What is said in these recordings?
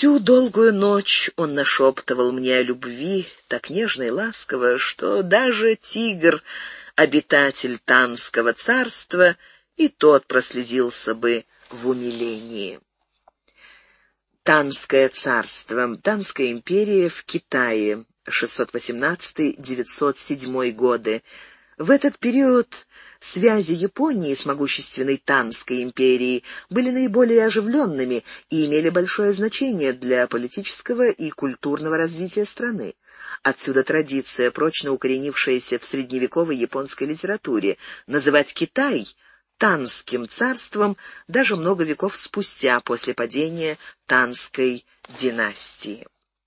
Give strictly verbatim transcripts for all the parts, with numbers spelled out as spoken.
Всю долгую ночь он нашептывал мне о любви, так нежно и ласково, что даже тигр, обитатель Танского царства, и тот прослезился бы в умилении. Танское царство, Танская империя в Китае, шестьсот восемнадцатый — девятьсот седьмой годы. В этот период связи Японии с могущественной Танской империей были наиболее оживленными и имели большое значение для политического и культурного развития страны. Отсюда традиция, прочно укоренившаяся в средневековой японской литературе, называть Китай Танским царством даже много веков спустя, после падения Танской династии.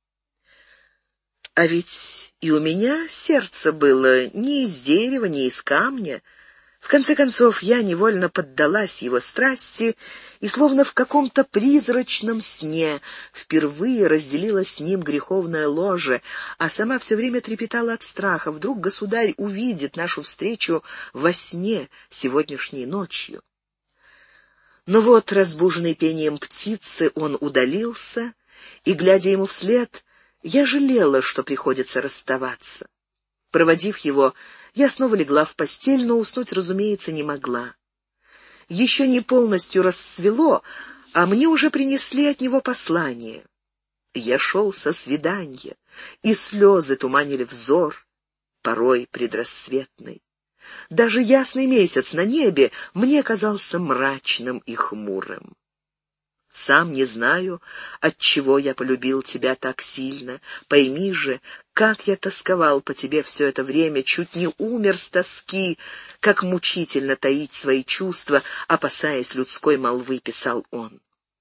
А ведь и у меня сердце было не из дерева, не из камня. В конце концов, я невольно поддалась его страсти и, словно в каком-то призрачном сне, впервые разделила с ним греховное ложе, а сама все время трепетала от страха. Вдруг государь увидит нашу встречу во сне сегодняшней ночью. Но вот, разбуженный пением птицы, он удалился, и, глядя ему вслед, я жалела, что приходится расставаться. Проводив его, я снова легла в постель, но уснуть, разумеется, не могла. Еще не полностью рассвело, а мне уже принесли от него послание. Я шел со свиданья, и слезы туманили взор, порой предрассветный. Даже ясный месяц на небе мне казался мрачным и хмурым. Сам не знаю, отчего я полюбил тебя так сильно. Пойми же, как я тосковал по тебе все это время, чуть не умер с тоски, как мучительно таить свои чувства, опасаясь людской молвы, писал он.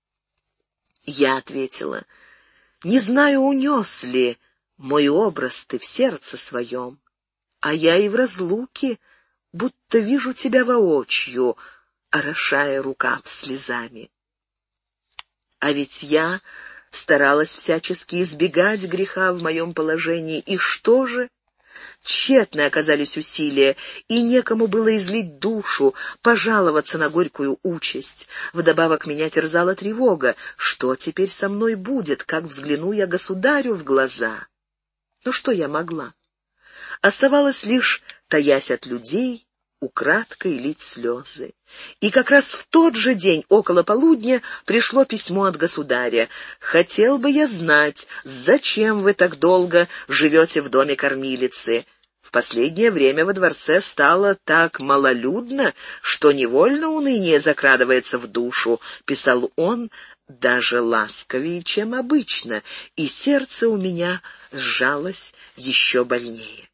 Я ответила: не знаю, унес ли мой образ ты в сердце своем, а я и в разлуке будто вижу тебя воочию, орошая рукав слезами. А ведь я старалась всячески избегать греха в моем положении. И что же? Тщетны оказались усилия, и некому было излить душу, пожаловаться на горькую участь. Вдобавок меня терзала тревога. Что теперь со мной будет, как взгляну я государю в глаза? Но что я могла? Оставалось лишь, таясь от людей, украдкой лить слезы. И как раз в тот же день, около полудня, пришло письмо от государя. «Хотел бы я знать, зачем вы так долго живете в доме кормилицы? В последнее время во дворце стало так малолюдно, что невольно уныние закрадывается в душу», — писал он даже ласковее, чем обычно, и сердце у меня сжалось еще больнее.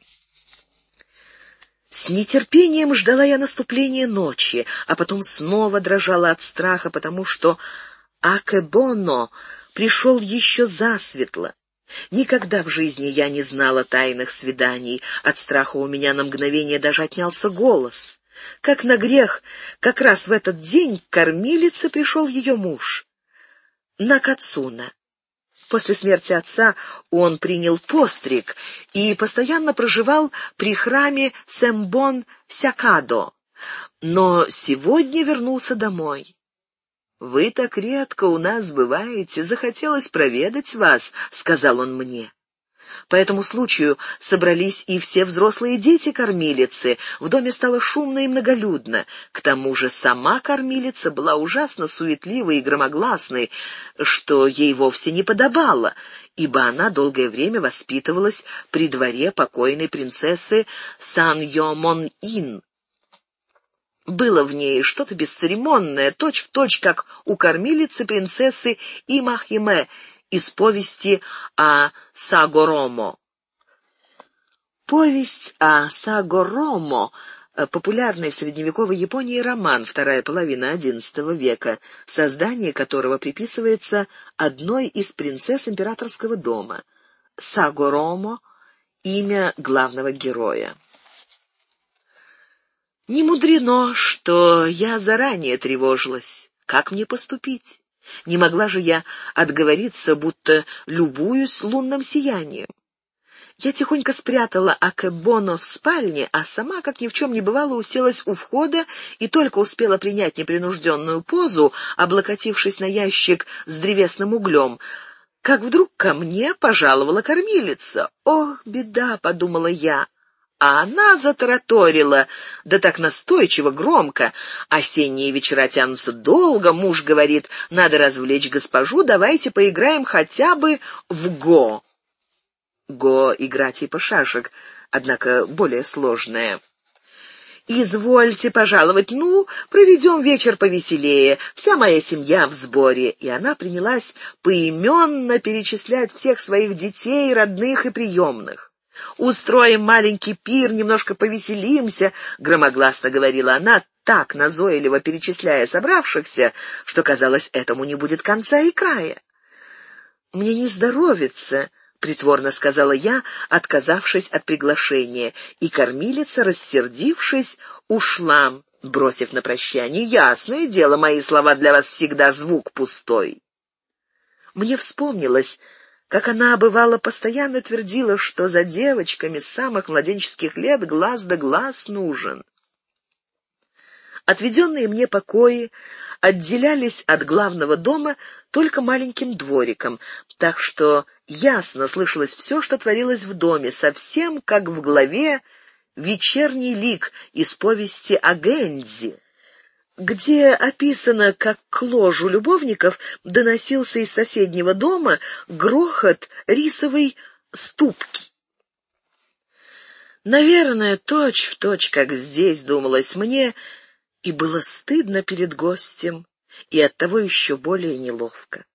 С нетерпением ждала я наступления ночи, а потом снова дрожала от страха, потому что Акебоно пришел еще засветло. Никогда в жизни я не знала тайных свиданий. От страха у меня на мгновение даже отнялся голос. Как на грех, как раз в этот день к кормилице пришел ее муж, Накацуна. После смерти отца он принял постриг и постоянно проживал при храме Сэмбон-Сякадо, но сегодня вернулся домой. «Вы так редко у нас бываете, захотелось проведать вас», — сказал он мне. По этому случаю собрались и все взрослые дети кормилицы. В доме стало шумно и многолюдно. К тому же сама кормилица была ужасно суетливой и громогласной, что ей вовсе не подобало, ибо она долгое время воспитывалась при дворе покойной принцессы Сан-Йо-Мон-Ин. Было в ней что-то бесцеремонное, точь-в-точь, как у кормилицы принцессы Имахиме из повести о Сагоромо. Повесть о Сагоромо — популярный в средневековой Японии роман, вторая половина одиннадцатого века, создание которого приписывается одной из принцесс императорского дома. Сагоромо — имя главного героя. Не мудрено, что я заранее тревожилась. Как мне поступить? Не могла же я отговориться, будто любуюсь лунным сиянием. Я тихонько спрятала Акебоно в спальне, а сама, как ни в чем не бывало, уселась у входа и только успела принять непринужденную позу, облокотившись на ящик с древесным углем, как вдруг ко мне пожаловала кормилица. «Ох, беда!» — подумала я. А она затараторила, да так настойчиво, громко. «Осенние вечера тянутся долго, муж говорит, надо развлечь госпожу, давайте поиграем хотя бы в го». Го — игра типа шашек, однако более сложная. «Извольте пожаловать, ну, проведем вечер повеселее, вся моя семья в сборе». И она принялась поименно перечислять всех своих детей, родных и приемных. «Устроим маленький пир, немножко повеселимся», — громогласно говорила она, так назойливо перечисляя собравшихся, что, казалось, этому не будет конца и края. «Мне не здоровится», — притворно сказала я, отказавшись от приглашения, и кормилица, рассердившись, ушла, бросив на прощание: «Ясное дело, мои слова для вас всегда звук пустой». Мне вспомнилось, как она, бывало, постоянно твердила, что за девочками с самых младенческих лет глаз да глаз нужен. Отведенные мне покои отделялись от главного дома только маленьким двориком, так что ясно слышалось все, что творилось в доме, совсем как в главе «Вечерний лик» из повести о Гензи, где описано, как к ложу любовников доносился из соседнего дома грохот рисовой ступки. Наверное, точь-в-точь, как здесь, думалось мне, и было стыдно перед гостем, и оттого еще более неловко.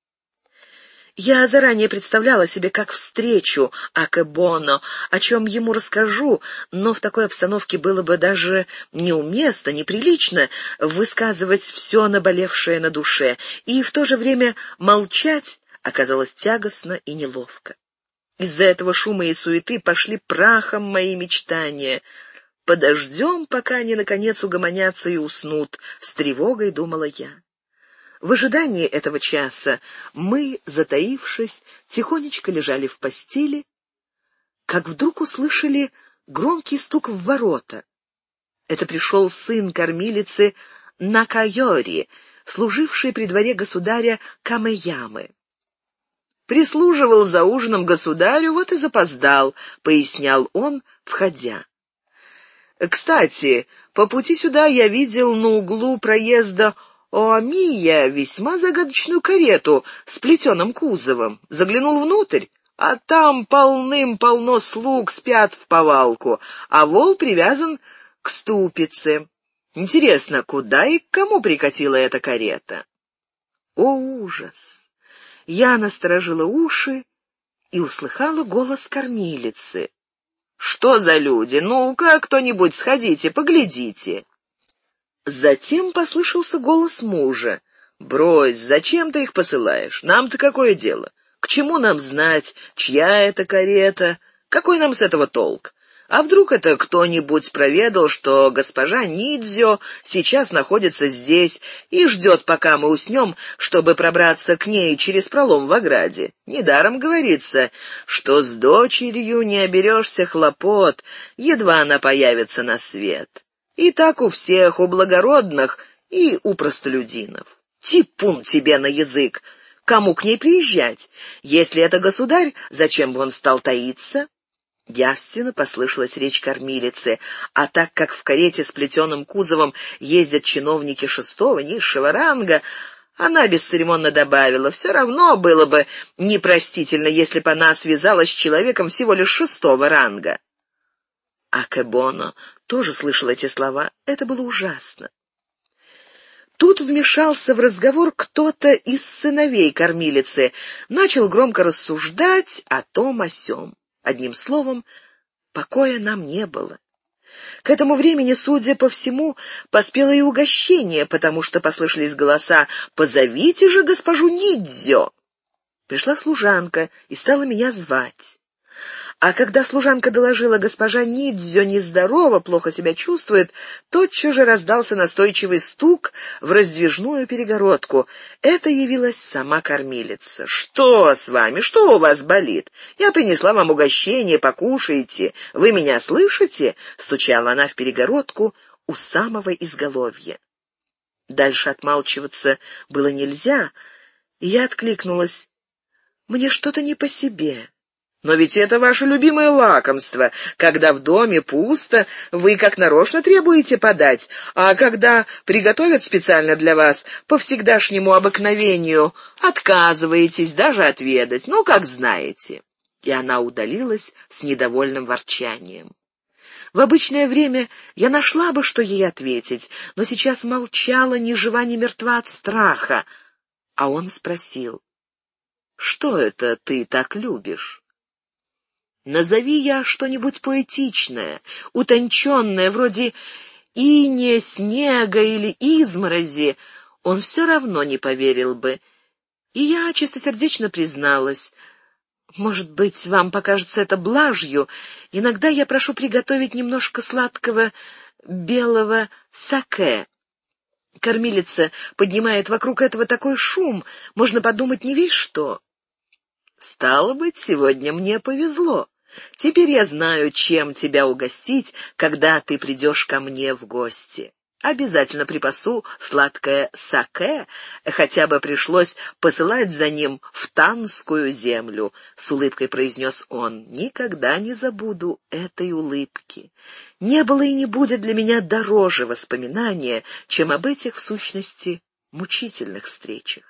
Я заранее представляла себе, как встречу Акебоно, о чем ему расскажу, но в такой обстановке было бы даже неуместно, неприлично высказывать все наболевшее на душе, и в то же время молчать оказалось тягостно и неловко. Из-за этого шума и суеты пошли прахом мои мечтания. «Подождем, пока они, наконец, угомонятся и уснут», — с тревогой думала я. В ожидании этого часа мы, затаившись, тихонечко лежали в постели, как вдруг услышали громкий стук в ворота. Это пришел сын кормилицы Накайори, служивший при дворе государя Камэямы. «Прислуживал за ужином государю, вот и запоздал», — пояснял он, входя. «Кстати, по пути сюда я видел на углу проезда Оамия весьма загадочную карету с плетеным кузовом. Заглянул внутрь, а там полным-полно слуг спят в повалку, а вол привязан к ступице. Интересно, куда и к кому прикатила эта карета?» О, ужас! Я насторожила уши и услыхала голос кормилицы. «Что за люди? Ну-ка, кто-нибудь сходите, поглядите». Затем послышался голос мужа. «Брось, зачем ты их посылаешь? Нам-то какое дело? К чему нам знать, чья это карета? Какой нам с этого толк? А вдруг это кто-нибудь проведал, что госпожа Нидзё сейчас находится здесь и ждет, пока мы уснем, чтобы пробраться к ней через пролом в ограде? Недаром говорится, что с дочерью не оберешься хлопот, едва она появится на свет. И так у всех, у благородных и у простолюдинов. Типун тебе на язык! Кому к ней приезжать? Если это государь, зачем бы он стал таиться?» Явственно послышалась речь кормилицы, а так как в карете с плетеным кузовом ездят чиновники шестого, низшего ранга, она бесцеремонно добавила: «Все равно было бы непростительно, если бы она связалась с человеком всего лишь шестого ранга». Акебоно тоже слышал эти слова. Это было ужасно. Тут вмешался в разговор кто-то из сыновей кормилицы, начал громко рассуждать о том о сём. Одним словом, покоя нам не было. К этому времени, судя по всему, поспело и угощение, потому что послышались голоса: «Позовите же госпожу Нидзё!» Пришла служанка и стала меня звать. А когда служанка доложила: госпожа Нидзё нездорова, плохо себя чувствует, тотчас же раздался настойчивый стук в раздвижную перегородку. Это явилась сама кормилица. «Что с вами? Что у вас болит? Я принесла вам угощение, покушайте. Вы меня слышите?» — стучала она в перегородку у самого изголовья. Дальше отмалчиваться было нельзя, и я откликнулась: «Мне что-то не по себе». «Но ведь это ваше любимое лакомство. Когда в доме пусто, вы как нарочно требуете подать, а когда приготовят специально для вас, по всегдашнему обыкновению, отказываетесь даже отведать. Ну, как знаете». И она удалилась с недовольным ворчанием. В обычное время я нашла бы, что ей ответить, но сейчас молчала, ни жива, ни мертва от страха. А он спросил: «Что это ты так любишь?» Назови я что-нибудь поэтичное, утонченное, вроде иния, снега или изморози, он все равно не поверил бы. И я чистосердечно призналась: «Может быть, вам покажется это блажью. Иногда я прошу приготовить немножко сладкого белого саке. Кормилица поднимает вокруг этого такой шум, можно подумать, не весь что». «Стало быть, сегодня мне повезло. Теперь я знаю, чем тебя угостить, когда ты придешь ко мне в гости. Обязательно припасу сладкое саке, хотя бы пришлось посылать за ним в Танскую землю», — с улыбкой произнес он. «Никогда не забуду этой улыбки. Не было и не будет для меня дороже воспоминания, чем об этих, в сущности, мучительных встречах».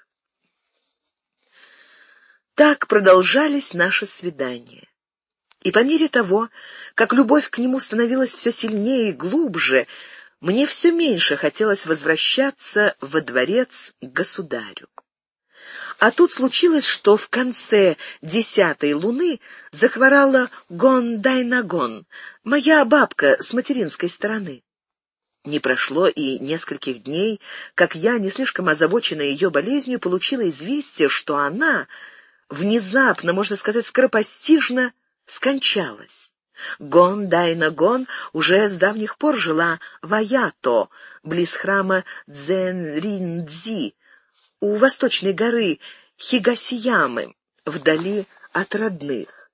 Так продолжались наши свидания. И по мере того, как любовь к нему становилась все сильнее и глубже, мне все меньше хотелось возвращаться во дворец к государю. А тут случилось, что в конце десятой луны захворала Гон-Дайнагон, моя бабка с материнской стороны. Не прошло и нескольких дней, как я, не слишком озабоченная ее болезнью, получила известие, что она внезапно, можно сказать, скоропостижно скончалась. Гон-Дайнагон уже с давних пор жила в Аято, близ храма Дзен-Рин-Дзи, у восточной горы Хигасиямы, вдали от родных.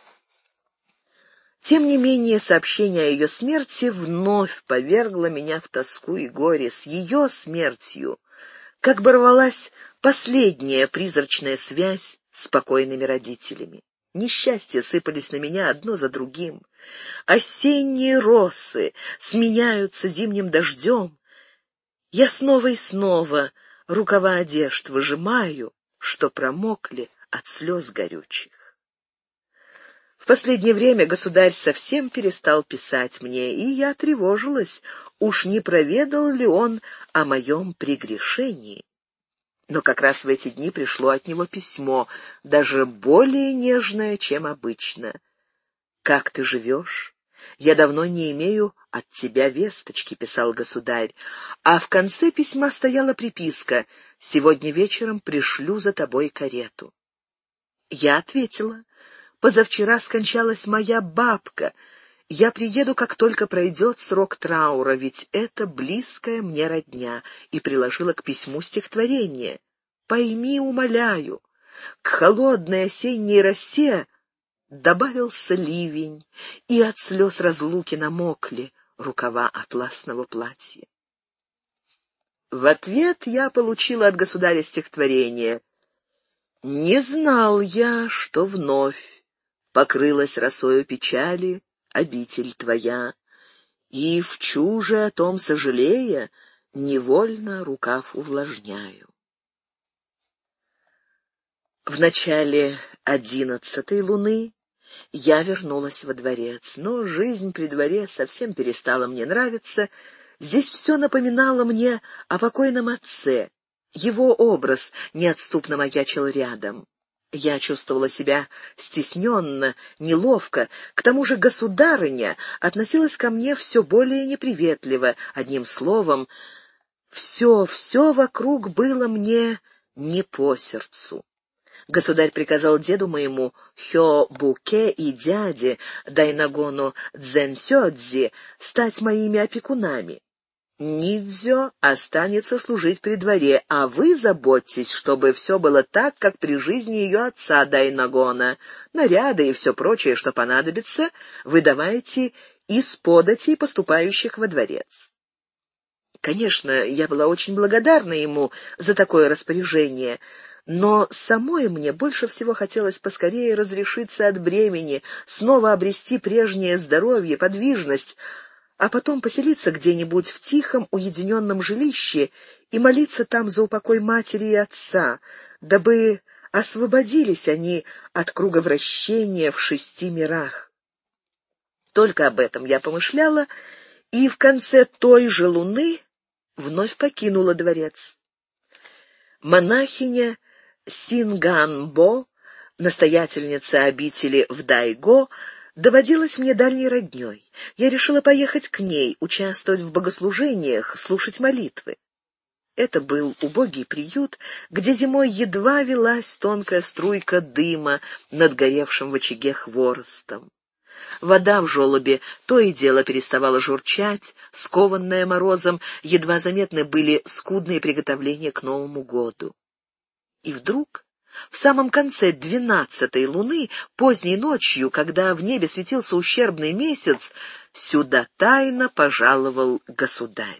Тем не менее, сообщение о ее смерти вновь повергло меня в тоску и горе. С ее смертью как бы рвалась последняя призрачная связь с покойными родителями. Несчастья сыпались на меня одно за другим. Осенние росы сменяются зимним дождем. Я снова и снова рукава одежд выжимаю, что промокли от слез горючих. В последнее время государь совсем перестал писать мне, и я тревожилась, уж не проведал ли он о моем прегрешении. Но как раз в эти дни пришло от него письмо, даже более нежное, чем обычно. «Как ты живешь? Я давно не имею от тебя весточки», — писал государь, а в конце письма стояла приписка: «Сегодня вечером пришлю за тобой карету». Я ответила: «Позавчера скончалась моя бабка. Я приеду, как только пройдет срок траура, ведь это близкая мне родня», и приложила к письму стихотворение. «Пойми, умоляю, к холодной осенней росе добавился ливень, и от слез разлуки намокли рукава атласного платья». В ответ я получила от государя стихотворение: «Не знал я, что вновь покрылась росою печали обитель твоя, и в чуже о том сожалея невольно рукав увлажняю». В начале одиннадцатой луны я вернулась во дворец, но жизнь при дворе совсем перестала мне нравиться. Здесь все напоминало мне о покойном отце. Его образ неотступно маячил рядом. Я чувствовала себя стесненно, неловко. К тому же государыня относилась ко мне все более неприветливо. Одним словом, все, все вокруг было мне не по сердцу. Государь приказал деду моему Хё-Буке и дяде Дайнагону Дзэнсёдзи стать моими опекунами. Нидзё останется служить при дворе, а вы заботьтесь, чтобы все было так, как при жизни ее отца Дайнагона. Наряды и все прочее, что понадобится, вы давайте из податей, поступающих во дворец». Конечно, я была очень благодарна ему за такое распоряжение, но самой мне больше всего хотелось поскорее разрешиться от бремени, снова обрести прежнее здоровье, подвижность, а потом поселиться где-нибудь в тихом, уединенном жилище и молиться там за упокой матери и отца, дабы освободились они от круговращения в шести мирах. Только об этом я помышляла, и в конце той же луны вновь покинула дворец. Монахиня Синганбо, настоятельница обители в Дайго, доводилась мне дальней роднёй. Я решила поехать к ней, участвовать в богослужениях, слушать молитвы. Это был убогий приют, где зимой едва велась тонкая струйка дыма над горевшим в очаге хворостом. Вода в желобе то и дело переставала журчать, скованная морозом, едва заметны были скудные приготовления к Новому году. И вдруг, в самом конце двенадцатой луны, поздней ночью, когда в небе светился ущербный месяц, сюда тайно пожаловал государь.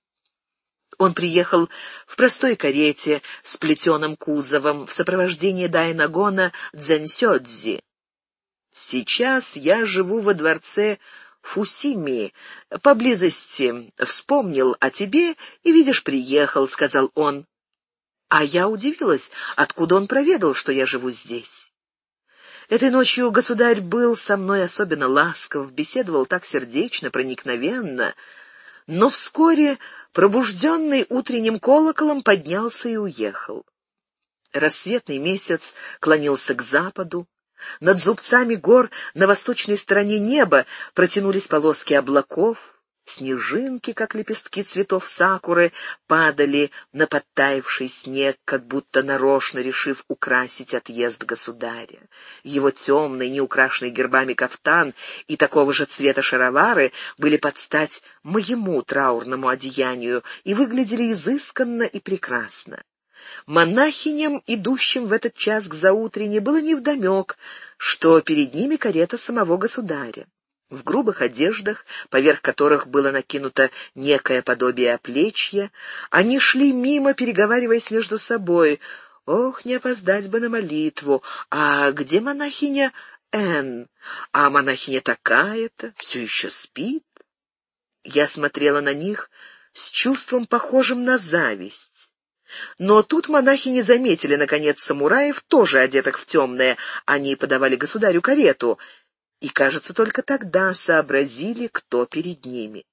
Он приехал в простой карете с плетеным кузовом в сопровождении Дайнагона Дзэнсёдзи. «Сейчас я живу во дворце Фусими, поблизости, вспомнил о тебе и, видишь, приехал», — сказал он. А я удивилась, откуда он проведал, что я живу здесь. Этой ночью государь был со мной особенно ласков, беседовал так сердечно, проникновенно, но вскоре, пробужденный утренним колоколом, поднялся и уехал. Рассветный месяц клонился к западу. Над зубцами гор на восточной стороне неба протянулись полоски облаков. Снежинки, как лепестки цветов сакуры, падали на подтаявший снег, как будто нарочно решив украсить отъезд государя. Его темный, неукрашенный гербами кафтан и такого же цвета шаровары были под стать моему траурному одеянию и выглядели изысканно и прекрасно. Монахиням, идущим в этот час к заутрене, было невдомек, что перед ними карета самого государя. В грубых одеждах, поверх которых было накинуто некое подобие оплечья, они шли мимо, переговариваясь между собой. «Ох, не опоздать бы на молитву! А где монахиня Н? А монахиня такая-то все еще спит?» Я смотрела на них с чувством, похожим на зависть. Но тут монахи не заметили, наконец, самураев, тоже одетых в темное. Они подавали государю карету, и, кажется, только тогда сообразили, кто перед ними.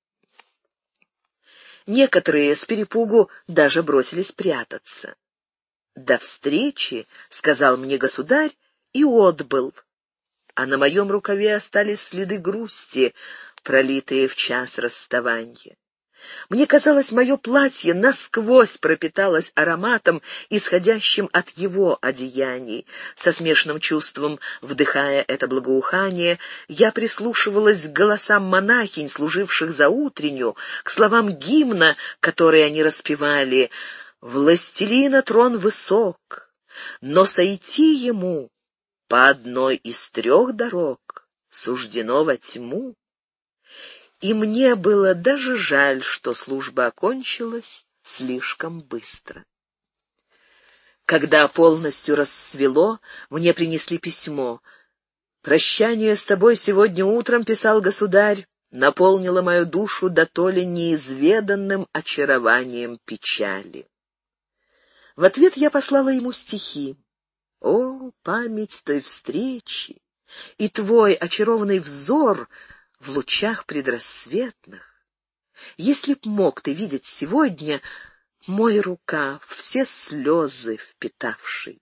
Некоторые с перепугу даже бросились прятаться. «До встречи», — сказал мне государь, и отбыл. А на моем рукаве остались следы грусти, пролитые в час расставания. Мне казалось, мое платье насквозь пропиталось ароматом, исходящим от его одеяний. Со смешанным чувством, вдыхая это благоухание, я прислушивалась к голосам монахинь, служивших заутренню, к словам гимна, которые они распевали. «Властелина трон высок, но сойти ему по одной из трех дорог суждено во тьму». И мне было даже жаль, что служба окончилась слишком быстро. Когда полностью рассвело, мне принесли письмо. «Прощание с тобой сегодня утром, — писал государь, — наполнило мою душу дотоле неизведанным очарованием печали». В ответ я послала ему стихи. «О, память той встречи! И твой очарованный взор в лучах предрассветных! Если б мог ты видеть сегодня мой рукав, все слезы впитавший».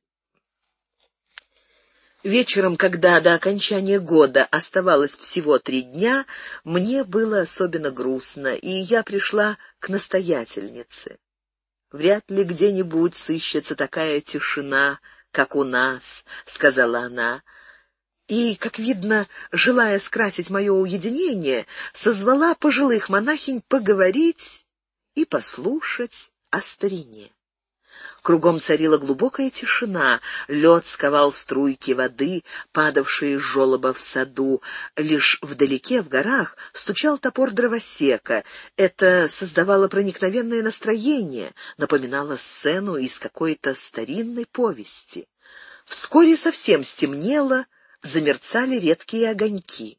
Вечером, когда до окончания года оставалось всего три дня, мне было особенно грустно, и я пришла к настоятельнице. Вряд ли где-нибудь сыщется такая тишина, как у нас», — сказала она. И, как видно, желая скрасить мое уединение, созвала пожилых монахинь поговорить и послушать о старине. Кругом царила глубокая тишина, лед сковал струйки воды, падавшие с желоба в саду. Лишь вдалеке, в горах, стучал топор дровосека. Это создавало проникновенное настроение, напоминало сцену из какой-то старинной повести. Вскоре совсем стемнело, замерцали редкие огоньки.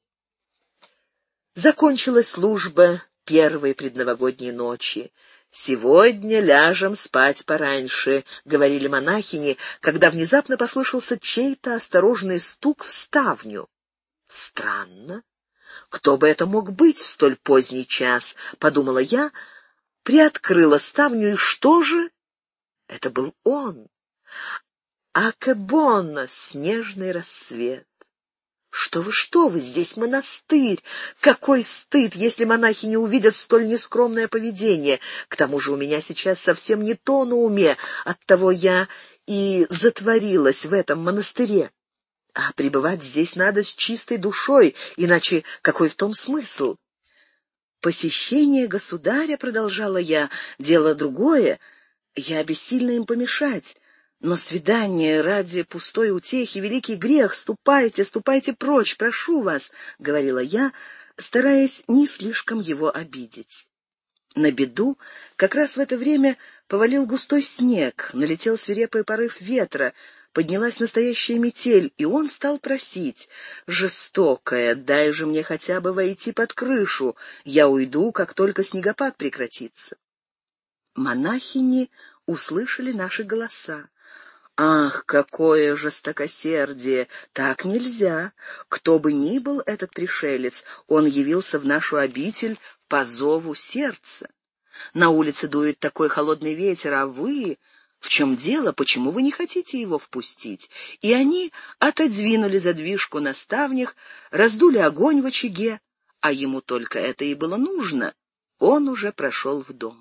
Закончилась служба первой предновогодней ночи. «Сегодня ляжем спать пораньше», — говорили монахини, когда внезапно послышался чей-то осторожный стук в ставню. «Странно. Кто бы это мог быть в столь поздний час?» — подумала я, приоткрыла ставню, и что же? Это был он. Акебона, снежный рассвет. «Что вы, что вы, здесь монастырь! Какой стыд, если монахи не увидят столь нескромное поведение! К тому же у меня сейчас совсем не то на уме, оттого я и затворилась в этом монастыре. А пребывать здесь надо с чистой душой, иначе какой в том смысл?» «Посещение государя, — продолжала я, — дело другое, я бессильна им помешать». Но свидание ради пустой утехи — великий грех. Ступайте, ступайте прочь, прошу вас, — говорила я, стараясь не слишком его обидеть. На беду как раз в это время повалил густой снег, налетел свирепый порыв ветра, поднялась настоящая метель, и он стал просить: «Жестокая, дай же мне хотя бы войти под крышу, я уйду, как только снегопад прекратится». Монахини услышали наши голоса. «Ах, какое жестокосердие! Так нельзя! Кто бы ни был этот пришелец, он явился в нашу обитель по зову сердца. На улице дует такой холодный ветер, а вы... В чем дело? Почему вы не хотите его впустить?» И они отодвинули задвижку на ставнях, раздули огонь в очаге, а ему только это и было нужно. Он уже прошел в дом.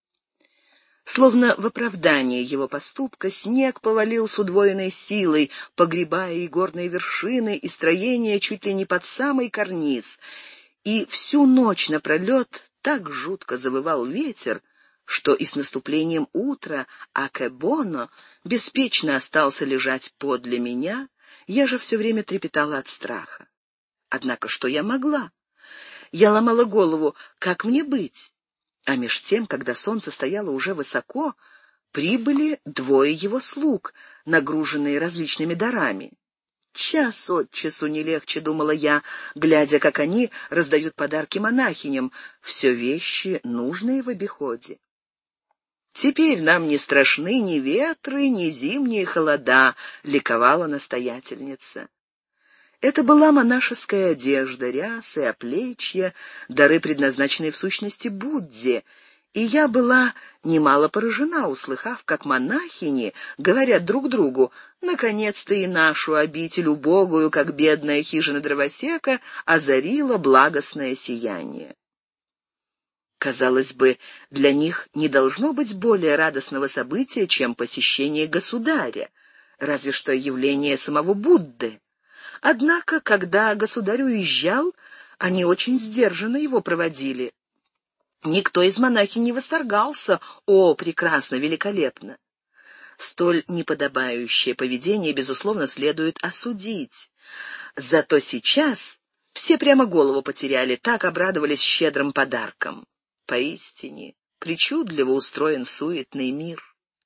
Словно в оправдание его поступка, снег повалил с удвоенной силой, погребая и горные вершины, и строения чуть ли не под самый карниз. И всю ночь напролет так жутко завывал ветер, что и с наступлением утра Акебоно беспечно остался лежать подле меня, я же все время трепетала от страха. Однако что я могла? Я ломала голову, как мне быть? А меж тем, когда солнце стояло уже высоко, прибыли двое его слуг, нагруженные различными дарами. Час от часу не легче, думала я, глядя, как они раздают подарки монахиням, все вещи, нужные в обиходе. «Теперь нам не страшны ни ветры, ни зимние холода», — ликовала настоятельница. Это была монашеская одежда, рясы, оплечья, дары, предназначенные в сущности Будде, и я была немало поражена, услыхав, как монахини говорят друг другу: «Наконец-то и нашу обитель, убогую, как бедная хижина дровосека, озарило благостное сияние». Казалось бы, для них не должно быть более радостного события, чем посещение государя, разве что явление самого Будды. Однако, когда государь уезжал, они очень сдержанно его проводили. Никто из монахинь не восторгался: «О, прекрасно, великолепно!» Столь неподобающее поведение, безусловно, следует осудить. Зато сейчас все прямо голову потеряли, так обрадовались щедрым подарком. Поистине, причудливо устроен суетный мир.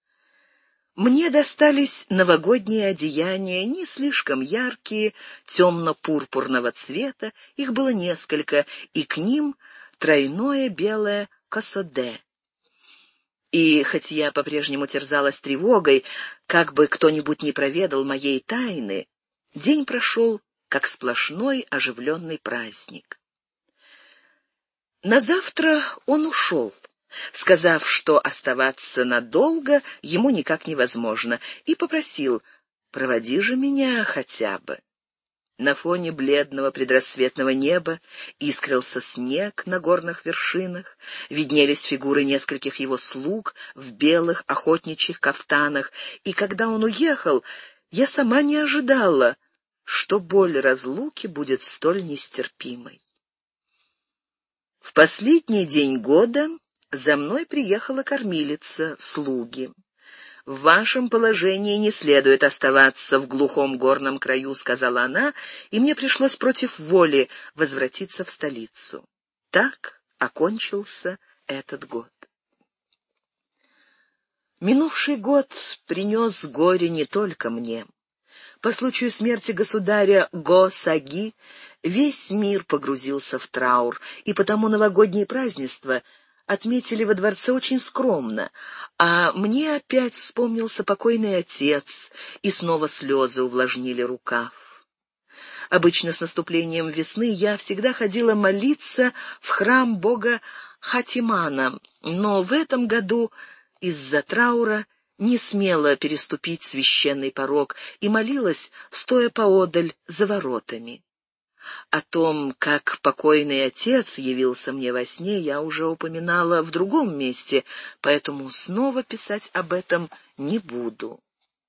Мне достались новогодние одеяния, не слишком яркие, темно-пурпурного цвета, их было несколько, и к ним тройное белое косоде. И хоть я по-прежнему терзалась тревогой, как бы кто-нибудь не проведал моей тайны, день прошел как сплошной оживленный праздник. Назавтра он ушел, сказав, что оставаться надолго ему никак невозможно, и попросил: «Проводи же меня хотя бы». На фоне бледного предрассветного неба искрился снег на горных вершинах, виднелись фигуры нескольких его слуг в белых охотничьих кафтанах, и когда он уехал, Я сама не ожидала, что боль разлуки будет столь нестерпимой. В последний день года за мной приехала кормилица, слуги. «В вашем положении не следует оставаться в глухом горном краю», — сказала она, и мне пришлось против воли возвратиться в столицу. Так окончился этот год. Минувший год принес горе не только мне. По случаю смерти государя Го-Саги весь мир погрузился в траур, и потому новогодние празднества отметили во дворце очень скромно, а мне опять вспомнился покойный отец, и снова слезы увлажнили рукав. Обычно с наступлением весны я всегда ходила молиться в храм бога Хатимана, но в этом году из-за траура не смела переступить священный порог и молилась, стоя поодаль за воротами. О том, как покойный отец явился мне во сне, я уже упоминала в другом месте, поэтому снова писать об этом не буду.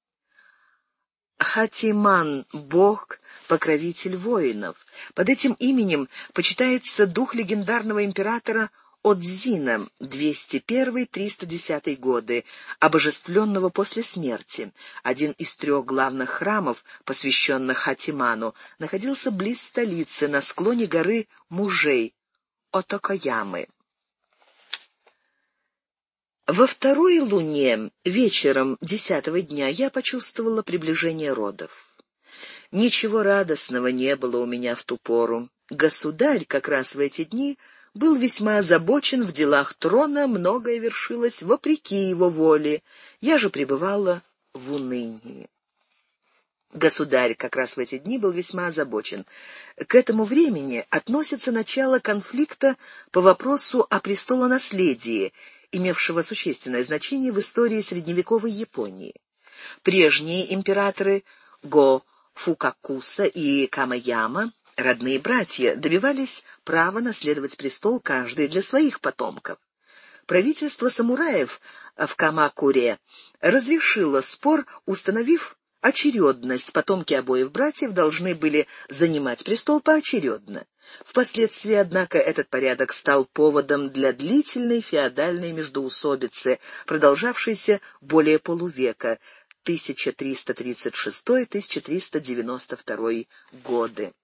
Хатиман — бог, покровитель воинов. Под этим именем почитается дух легендарного императора Одзина, двести первый — триста десятый годы, обожествленного после смерти. Один из трех главных храмов, посвященных Хатиману, находился близ столицы, на склоне горы Мужей, Отокоямы. Во второй луне, вечером десятого дня, я почувствовала приближение родов. Ничего радостного не было у меня в ту пору. Государь как раз в эти дни был весьма озабочен в делах трона, многое вершилось вопреки его воле. Я же пребывала в унынии. Государь как раз в эти дни был весьма озабочен. К этому времени относится начало конфликта по вопросу о престолонаследии, имевшего существенное значение в истории средневековой Японии. Прежние императоры Го Фукакуса и Камаяма, родные братья, добивались права наследовать престол каждый для своих потомков. Правительство самураев в Камакуре разрешило спор, установив очередность. Потомки обоих братьев должны были занимать престол поочередно. Впоследствии, однако, этот порядок стал поводом для длительной феодальной междоусобицы, продолжавшейся более полувека, тысяча триста тридцать шестой — тысяча триста девяносто второй годы.